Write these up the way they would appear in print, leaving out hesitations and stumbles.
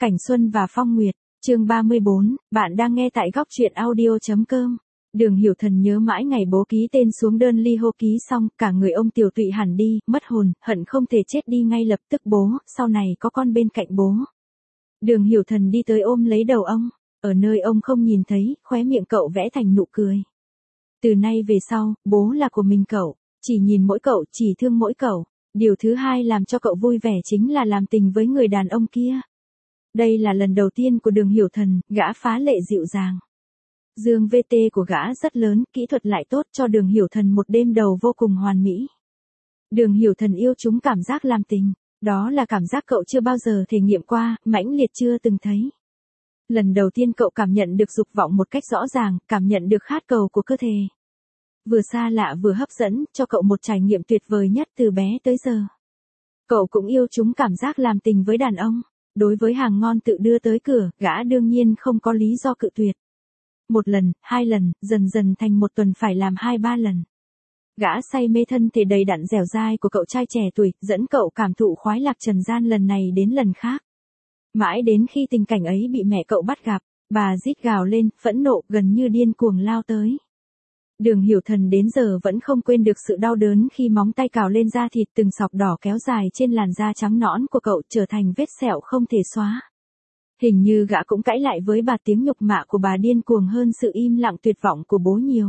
Cảnh Xuân và Phong Nguyệt, chương 34, bạn đang nghe tại góc truyện audio.com. Đường Hiểu Thần nhớ mãi ngày bố ký tên xuống đơn ly hôn ký xong, cả người ông tiều tụy hẳn đi, mất hồn, hận không thể chết đi ngay lập tức bố, sau này có con bên cạnh bố. Đường Hiểu Thần đi tới ôm lấy đầu ông, ở nơi ông không nhìn thấy, khóe miệng cậu vẽ thành nụ cười. Từ nay về sau, bố là của mình cậu, chỉ nhìn mỗi cậu, chỉ thương mỗi cậu. Điều thứ hai làm cho cậu vui vẻ chính là làm tình với người đàn ông kia. Đây là lần đầu tiên của Đường Hiểu Thần, gã phá lệ dịu dàng. Dương VT của gã rất lớn, kỹ thuật lại tốt cho Đường Hiểu Thần một đêm đầu vô cùng hoàn mỹ. Đường Hiểu Thần yêu chúng cảm giác làm tình, đó là cảm giác cậu chưa bao giờ thể nghiệm qua, mãnh liệt chưa từng thấy. Lần đầu tiên cậu cảm nhận được dục vọng một cách rõ ràng, cảm nhận được khát cầu của cơ thể. Vừa xa lạ vừa hấp dẫn, cho cậu một trải nghiệm tuyệt vời nhất từ bé tới giờ. Cậu cũng yêu chúng cảm giác làm tình với đàn ông. Đối với hàng ngon tự đưa tới cửa, gã đương nhiên không có lý do cự tuyệt. Một lần, hai lần, dần dần thành một tuần phải làm 2-3 lần. Gã say mê thân thể đầy đặn dẻo dai của cậu trai trẻ tuổi, dẫn cậu cảm thụ khoái lạc trần gian lần này đến lần khác. Mãi đến khi tình cảnh ấy bị mẹ cậu bắt gặp, bà rít gào lên, phẫn nộ, gần như điên cuồng lao tới. Đường Hiểu Thần đến giờ vẫn không quên được sự đau đớn khi móng tay cào lên da thịt từng sọc đỏ kéo dài trên làn da trắng nõn của cậu trở thành vết sẹo không thể xóa. Hình như gã cũng cãi lại với bà, tiếng nhục mạ của bà điên cuồng hơn sự im lặng tuyệt vọng của bố nhiều.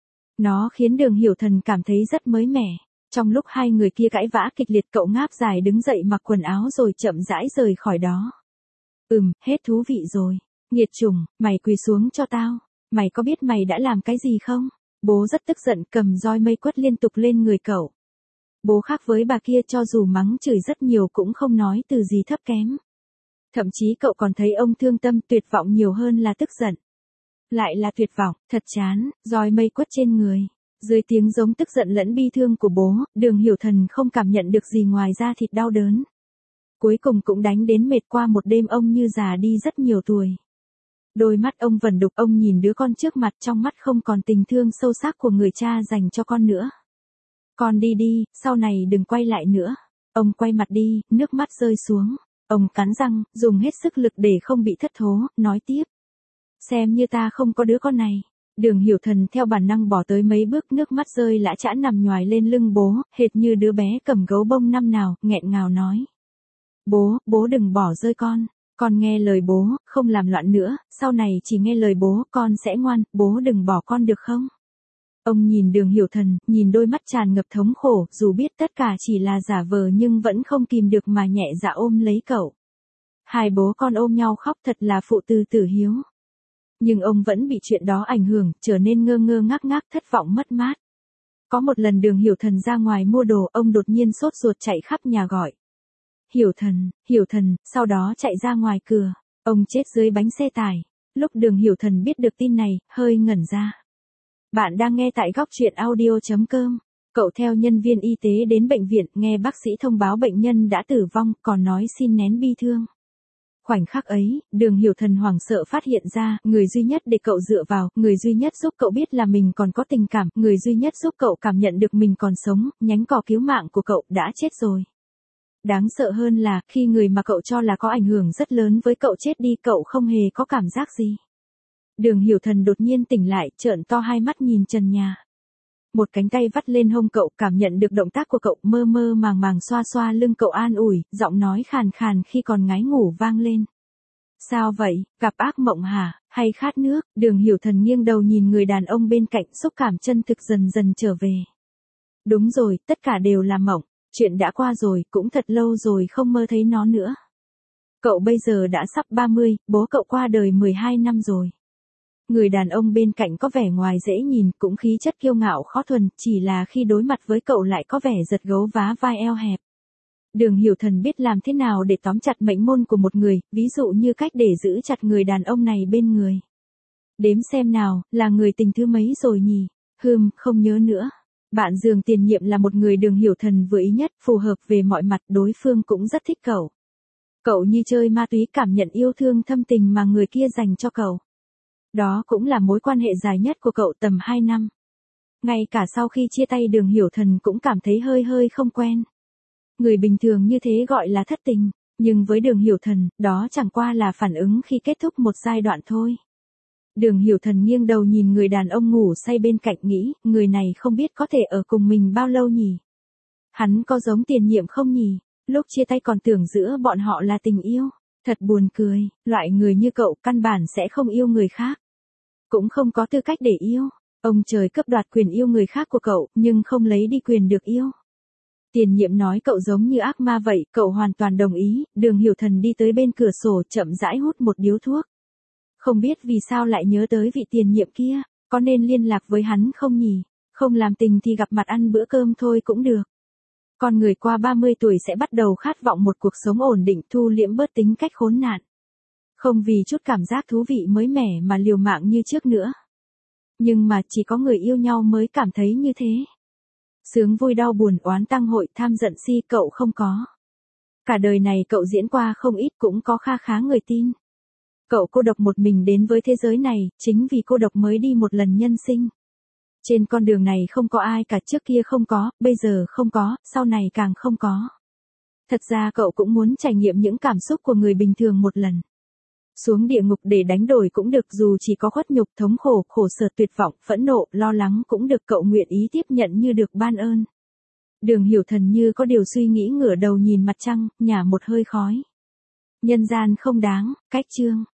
Nó khiến Đường Hiểu Thần cảm thấy rất mới mẻ. Trong lúc hai người kia cãi vã kịch liệt, cậu ngáp dài đứng dậy mặc quần áo rồi chậm rãi rời khỏi đó. Hết thú vị rồi. Nghiệt chủng, mày quỳ xuống cho tao. Mày có biết mày đã làm cái gì không? Bố rất tức giận, cầm roi mây quất liên tục lên người cậu. Bố khác với bà kia, cho dù mắng chửi rất nhiều cũng không nói từ gì thấp kém. Thậm chí cậu còn thấy ông thương tâm, tuyệt vọng nhiều hơn là tức giận. Lại là tuyệt vọng, thật chán, roi mây quất trên người. Dưới tiếng giống tức giận lẫn bi thương của bố, Đường Hiểu Thần không cảm nhận được gì ngoài da thịt đau đớn. Cuối cùng cũng đánh đến mệt, qua một đêm ông như già đi rất nhiều tuổi. Đôi mắt ông vẩn đục, ông nhìn đứa con trước mặt, trong mắt không còn tình thương sâu sắc của người cha dành cho con nữa. Con đi đi, sau này đừng quay lại nữa. Ông quay mặt đi, nước mắt rơi xuống. Ông cắn răng, dùng hết sức lực để không bị thất thố, nói tiếp. Xem như ta không có đứa con này. Đường Hiểu Thần theo bản năng bỏ tới mấy bước, nước mắt rơi lã chã nằm nhoài lên lưng bố, hệt như đứa bé cầm gấu bông năm nào, nghẹn ngào nói. Bố đừng bỏ rơi con. Con nghe lời bố, không làm loạn nữa, sau này chỉ nghe lời bố, con sẽ ngoan, bố đừng bỏ con được không? Ông nhìn Đường Hiểu Thần, nhìn đôi mắt tràn ngập thống khổ, dù biết tất cả chỉ là giả vờ nhưng vẫn không kìm được mà nhẹ dạ ôm lấy cậu. Hai bố con ôm nhau khóc, thật là phụ tử tử hiếu. Nhưng ông vẫn bị chuyện đó ảnh hưởng, trở nên ngơ ngơ ngác ngác, thất vọng mất mát. Có một lần Đường Hiểu Thần ra ngoài mua đồ, ông đột nhiên sốt ruột chạy khắp nhà gọi. Hiểu Thần, sau đó chạy ra ngoài cửa. Ông chết dưới bánh xe tải. Lúc Đường Hiểu Thần biết được tin này, hơi ngẩn ra. Bạn đang nghe tại góc truyện audio.com. Cậu theo nhân viên y tế đến bệnh viện, nghe bác sĩ thông báo bệnh nhân đã tử vong, còn nói xin nén bi thương. Khoảnh khắc ấy, Đường Hiểu Thần hoảng sợ phát hiện ra, người duy nhất để cậu dựa vào, người duy nhất giúp cậu biết là mình còn có tình cảm, người duy nhất giúp cậu cảm nhận được mình còn sống, nhánh cỏ cứu mạng của cậu đã chết rồi. Đáng sợ hơn là, khi người mà cậu cho là có ảnh hưởng rất lớn với cậu chết đi, cậu không hề có cảm giác gì. Đường Hiểu Thần đột nhiên tỉnh lại, trợn to hai mắt nhìn trần nhà. Một cánh tay vắt lên hông cậu, cảm nhận được động tác của cậu, mơ mơ màng màng xoa xoa lưng cậu an ủi, giọng nói khàn khàn khi còn ngái ngủ vang lên. Sao vậy, gặp ác mộng hả, hay khát nước? Đường Hiểu Thần nghiêng đầu nhìn người đàn ông bên cạnh, xúc cảm chân thực dần dần trở về. Đúng rồi, tất cả đều là mộng. Chuyện đã qua rồi, cũng thật lâu rồi không mơ thấy nó nữa. Cậu bây giờ đã sắp 30, bố cậu qua đời 12 năm rồi. Người đàn ông bên cạnh có vẻ ngoài dễ nhìn, cũng khí chất kiêu ngạo khó thuần, chỉ là khi đối mặt với cậu lại có vẻ giật gấu vá vai eo hẹp. Đường Hiểu Thần biết làm thế nào để tóm chặt mệnh môn của một người, ví dụ như cách để giữ chặt người đàn ông này bên người. Đếm xem nào, là người tình thứ mấy rồi nhỉ? Không nhớ nữa. Bạn giường tiền nhiệm là một người Đường Hiểu Thần vừa ý nhất, phù hợp về mọi mặt, đối phương cũng rất thích cậu. Cậu như chơi ma túy, cảm nhận yêu thương thâm tình mà người kia dành cho cậu. Đó cũng là mối quan hệ dài nhất của cậu, tầm 2 năm. Ngay cả sau khi chia tay Đường Hiểu Thần cũng cảm thấy hơi không quen. Người bình thường như thế gọi là thất tình. Nhưng với Đường Hiểu Thần, đó chẳng qua là phản ứng khi kết thúc một giai đoạn thôi. Đường Hiểu Thần nghiêng đầu nhìn người đàn ông ngủ say bên cạnh nghĩ, người này không biết có thể ở cùng mình bao lâu nhỉ? Hắn có giống Tiền Nhiệm không nhỉ? Lúc chia tay còn tưởng giữa bọn họ là tình yêu. Thật buồn cười, loại người như cậu căn bản sẽ không yêu người khác. Cũng không có tư cách để yêu. Ông trời cướp đoạt quyền yêu người khác của cậu, nhưng không lấy đi quyền được yêu. Tiền Nhiệm nói cậu giống như ác ma vậy, cậu hoàn toàn đồng ý. Đường Hiểu Thần đi tới bên cửa sổ chậm rãi hút một điếu thuốc. Không biết vì sao lại nhớ tới vị Tiền Nhiệm kia, có nên liên lạc với hắn không nhỉ? Không làm tình thì gặp mặt ăn bữa cơm thôi cũng được. Con người qua 30 tuổi sẽ bắt đầu khát vọng một cuộc sống ổn định, thu liễm bớt tính cách khốn nạn. Không vì chút cảm giác thú vị mới mẻ mà liều mạng như trước nữa. Nhưng mà chỉ có người yêu nhau mới cảm thấy như thế. Sướng vui đau buồn oán tăng hội tham giận si cậu không có. Cả đời này cậu diễn qua không ít cũng có kha khá người tin. Cậu cô độc một mình đến với thế giới này, chính vì cô độc mới đi một lần nhân sinh. Trên con đường này không có ai cả, trước kia không có, bây giờ không có, sau này càng không có. Thật ra cậu cũng muốn trải nghiệm những cảm xúc của người bình thường một lần. Xuống địa ngục để đánh đổi cũng được, dù chỉ có khuất nhục, thống khổ, khổ sở, tuyệt vọng, phẫn nộ, lo lắng cũng được, cậu nguyện ý tiếp nhận như được ban ơn. Đường Hiểu Thần như có điều suy nghĩ ngửa đầu nhìn mặt trăng, nhả một hơi khói. Nhân gian không đáng, cách chương.